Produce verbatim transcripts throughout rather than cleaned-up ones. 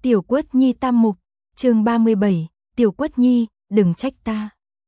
Tiểu Quất Nhi tam mục, chương ba mươi bảy, Tiểu Quất Nhi, đừng trách ta.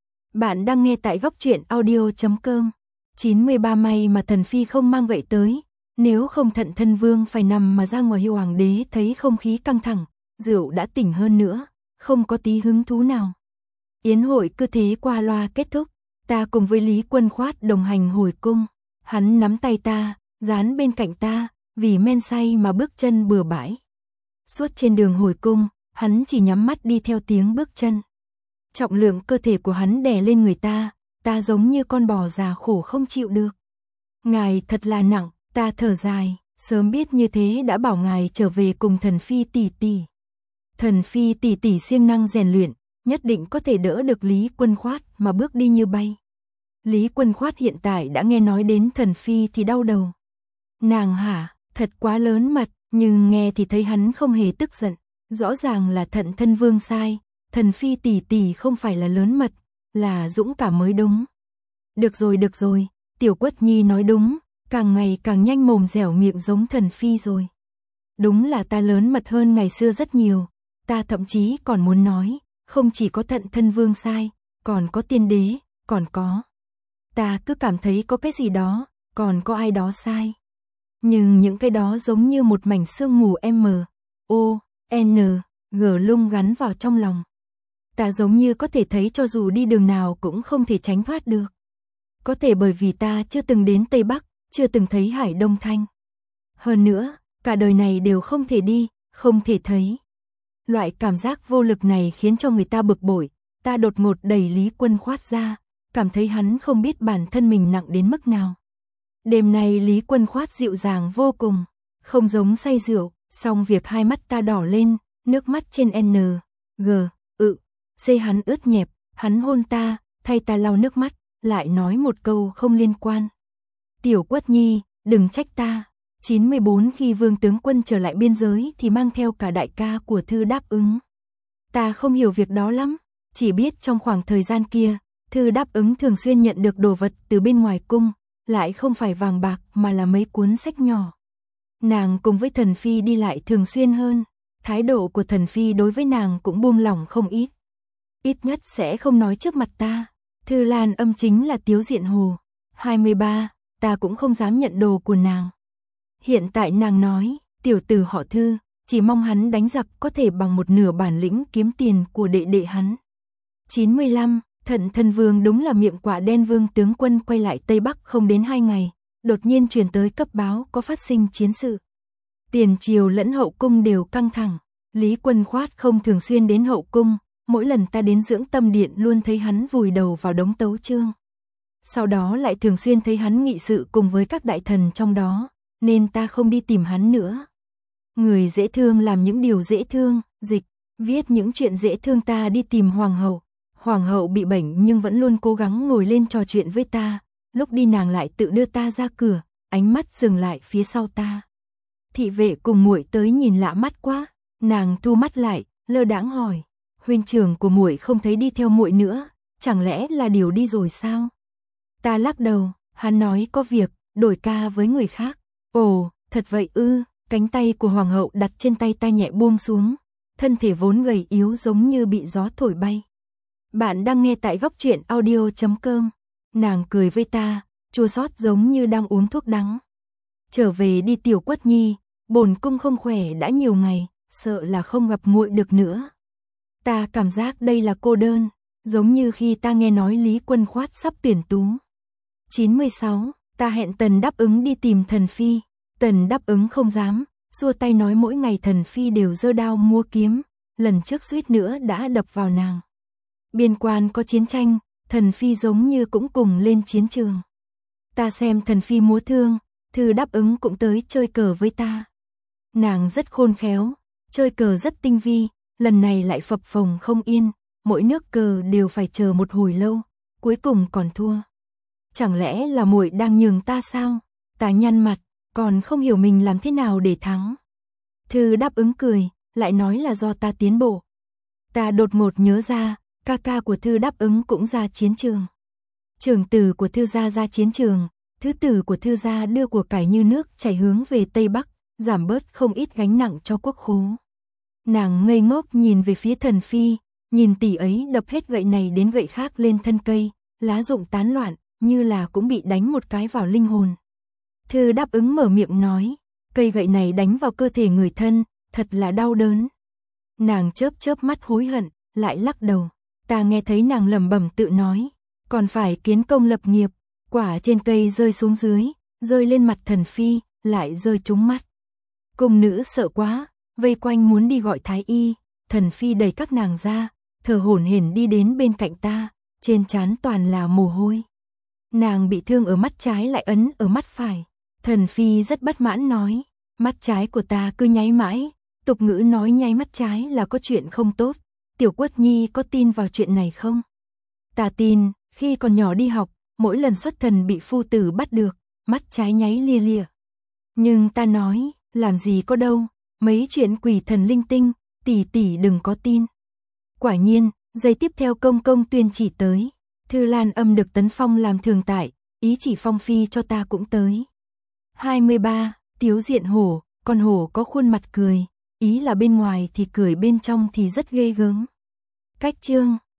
Bạn đang nghe tại góc truyện audio chấm com. chín mươi ba may mà Thần Phi không mang gậy tới, nếu không Thận Thân Vương phải nằm mà ra ngoài. Hiệu Hoàng đế thấy không khí căng thẳng, rượu đã tỉnh hơn nữa, không có tí hứng thú nào. Yến hội cứ thế qua loa kết thúc, ta cùng với Lý Quân Khoát đồng hành hồi cung. Hắn nắm tay ta, dán bên cạnh ta, vì men say mà bước chân bừa bãi. Suốt trên đường hồi cung, hắn chỉ nhắm mắt đi theo tiếng bước chân. Trọng lượng cơ thể của hắn đè lên người ta, ta giống như con bò già khổ không chịu được. Ngài thật là nặng, ta thở dài, sớm biết như thế đã bảo ngài trở về cùng Thần Phi tỷ tỷ. Thần Phi tỷ tỷ siêng năng rèn luyện, nhất định có thể đỡ được Lý Quân Khoát mà bước đi như bay. Lý Quân Khoát hiện tại đã nghe nói đến Thần Phi thì đau đầu. Nàng hả, thật quá lớn mật, nhưng nghe thì thấy hắn không hề tức giận. Rõ ràng là Thận Thân Vương sai, Thần Phi tỷ tỷ không phải là lớn mật, là dũng cảm mới đúng. Được rồi được rồi, Tiểu Quất Nhi nói đúng, càng ngày càng nhanh mồm dẻo miệng giống Thần Phi rồi. Đúng là ta lớn mật hơn ngày xưa rất nhiều, ta thậm chí còn muốn nói, không chỉ có Thận Thân Vương sai, còn có tiên đế, còn có. Ta cứ cảm thấy có cái gì đó, còn có ai đó sai. Nhưng những cái đó giống như một mảnh sương mù M, O, N, G lung gắn vào trong lòng. Ta giống như có thể thấy cho dù đi đường nào cũng không thể tránh thoát được. Có thể bởi vì ta chưa từng đến Tây Bắc, chưa từng thấy Hải Đông Thanh. Hơn nữa, cả đời này đều không thể đi, không thể thấy. Loại cảm giác vô lực này khiến cho người ta bực bội. Ta đột ngột đẩy Lý Quân Khoát ra, cảm thấy hắn không biết bản thân mình nặng đến mức nào. Đêm nay Lý Quân Khoát dịu dàng vô cùng, không giống say rượu, song việc hai mắt ta đỏ lên, nước mắt trên N, G, ự, C hắn ướt nhẹp, hắn hôn ta, thay ta lau nước mắt, lại nói một câu không liên quan. Tiểu Quất Nhi, đừng trách ta. chín mươi bốn khi Vương tướng quân trở lại biên giới thì mang theo cả đại ca của Thư Đáp Ứng. Ta không hiểu việc đó lắm, chỉ biết trong khoảng thời gian kia, Thư Đáp Ứng thường xuyên nhận được đồ vật từ bên ngoài cung, lại không phải vàng bạc mà là mấy cuốn sách nhỏ. Nàng cùng với Thần Phi đi lại thường xuyên hơn, thái độ của Thần Phi đối với nàng cũng buông lỏng không ít. Ít nhất sẽ không nói trước mặt ta. Thư Lan Âm chính là Tiếu Diện Hồ. hai mươi ba, ta cũng không dám nhận đồ của nàng. Hiện tại nàng nói, tiểu tử họ Thư, chỉ mong hắn đánh giặc có thể bằng một nửa bản lĩnh kiếm tiền của đệ đệ hắn. chín mươi lăm, Thận Thân Vương đúng là miệng quả đen. Vương tướng quân quay lại Tây Bắc không đến hai ngày, đột nhiên truyền tới cấp báo có phát sinh chiến sự. Tiền triều lẫn hậu cung đều căng thẳng. Lý Quân Khoát không thường xuyên đến hậu cung, mỗi lần ta đến Dưỡng Tâm Điện luôn thấy hắn vùi đầu vào đống tấu chương. Sau đó lại thường xuyên thấy hắn nghị sự cùng với các đại thần trong đó, nên ta không đi tìm hắn nữa. Người dễ thương làm những điều dễ thương, dịch, viết những chuyện dễ thương. Ta đi tìm hoàng hậu. Hoàng hậu bị bệnh nhưng vẫn luôn cố gắng ngồi lên trò chuyện với ta, lúc đi nàng lại tự đưa ta ra cửa, ánh mắt dừng lại phía sau ta. Thị vệ cùng muội tới nhìn lạ mắt quá, nàng thu mắt lại, lơ đãng hỏi, huynh trưởng của muội không thấy đi theo muội nữa, chẳng lẽ là điều đi rồi sao? Ta lắc đầu, hắn nói có việc, đổi ca với người khác. Ồ, thật vậy ư? Cánh tay của hoàng hậu đặt trên tay ta nhẹ buông xuống, thân thể vốn gầy yếu giống như bị gió thổi bay. Bạn đang nghe tại góc truyện audio chấm com. Nàng cười với ta, chua xót giống như đang uống thuốc đắng. Trở về đi Tiểu Quất Nhi, bổn cung không khỏe đã nhiều ngày, sợ là không gặp muội được nữa. Ta cảm giác đây là cô đơn, giống như khi ta nghe nói Lý Quân Khoát sắp tuyển tú. chín mươi sáu, ta hẹn Tần Đáp Ứng đi tìm Thần Phi. Tần Đáp Ứng không dám, xua tay nói mỗi ngày Thần Phi đều giơ đao mua kiếm, lần trước suýt nữa đã đập vào nàng. Biên quan có chiến tranh, Thần Phi giống như cũng cùng lên chiến trường. Ta xem Thần Phi múa thương, Thư Đáp Ứng cũng tới chơi cờ với ta. Nàng rất khôn khéo, chơi cờ rất tinh vi, lần này lại phập phồng không yên, mỗi nước cờ đều phải chờ một hồi lâu, cuối cùng còn thua. Chẳng lẽ là muội đang nhường ta sao? Ta nhăn mặt, còn không hiểu mình làm thế nào để thắng. Thư Đáp Ứng cười, lại nói là do ta tiến bộ. Ta đột ngột nhớ ra, ca ca của Thư Đáp Ứng cũng ra chiến trường. Trưởng tử của Thư gia ra chiến trường, thứ tử của Thư gia đưa của cải như nước chảy hướng về Tây Bắc, giảm bớt không ít gánh nặng cho quốc khố. Nàng ngây ngốc nhìn về phía Thần Phi, nhìn tỷ ấy đập hết gậy này đến gậy khác lên thân cây, lá rụng tán loạn, như là cũng bị đánh một cái vào linh hồn. Thư đáp ứng mở miệng nói, cây gậy này đánh vào cơ thể người thân, thật là đau đớn. Nàng chớp chớp mắt hối hận, lại lắc đầu. Ta nghe thấy nàng lẩm bẩm tự nói, còn phải kiến công lập nghiệp. Quả trên cây rơi xuống dưới, rơi lên mặt Thần Phi, lại rơi trúng mắt. Cung nữ sợ quá, vây quanh muốn đi gọi thái y. Thần Phi đẩy các nàng ra, thở hổn hển đi đến bên cạnh ta, trên trán toàn là mồ hôi. Nàng bị thương ở mắt trái lại ấn ở mắt phải. Thần Phi rất bất mãn nói, mắt trái của ta cứ nháy mãi. Tục ngữ nói nháy mắt trái là có chuyện không tốt. Tiểu Quất Nhi có tin vào chuyện này không? Ta tin, khi còn nhỏ đi học, mỗi lần xuất thần bị phu tử bắt được, mắt trái nháy lia lịa. Nhưng ta nói, làm gì có đâu, mấy chuyện quỷ thần linh tinh, tỷ tỷ đừng có tin. Quả nhiên, giây tiếp theo công công tuyên chỉ tới. Thư Lan Âm được tấn phong làm thường tại, ý chỉ phong phi cho ta cũng tới. hai mươi ba. Tiếu diện hổ, con hổ có khuôn mặt cười, ý là bên ngoài thì cười bên trong thì rất ghê gớm. Cách chương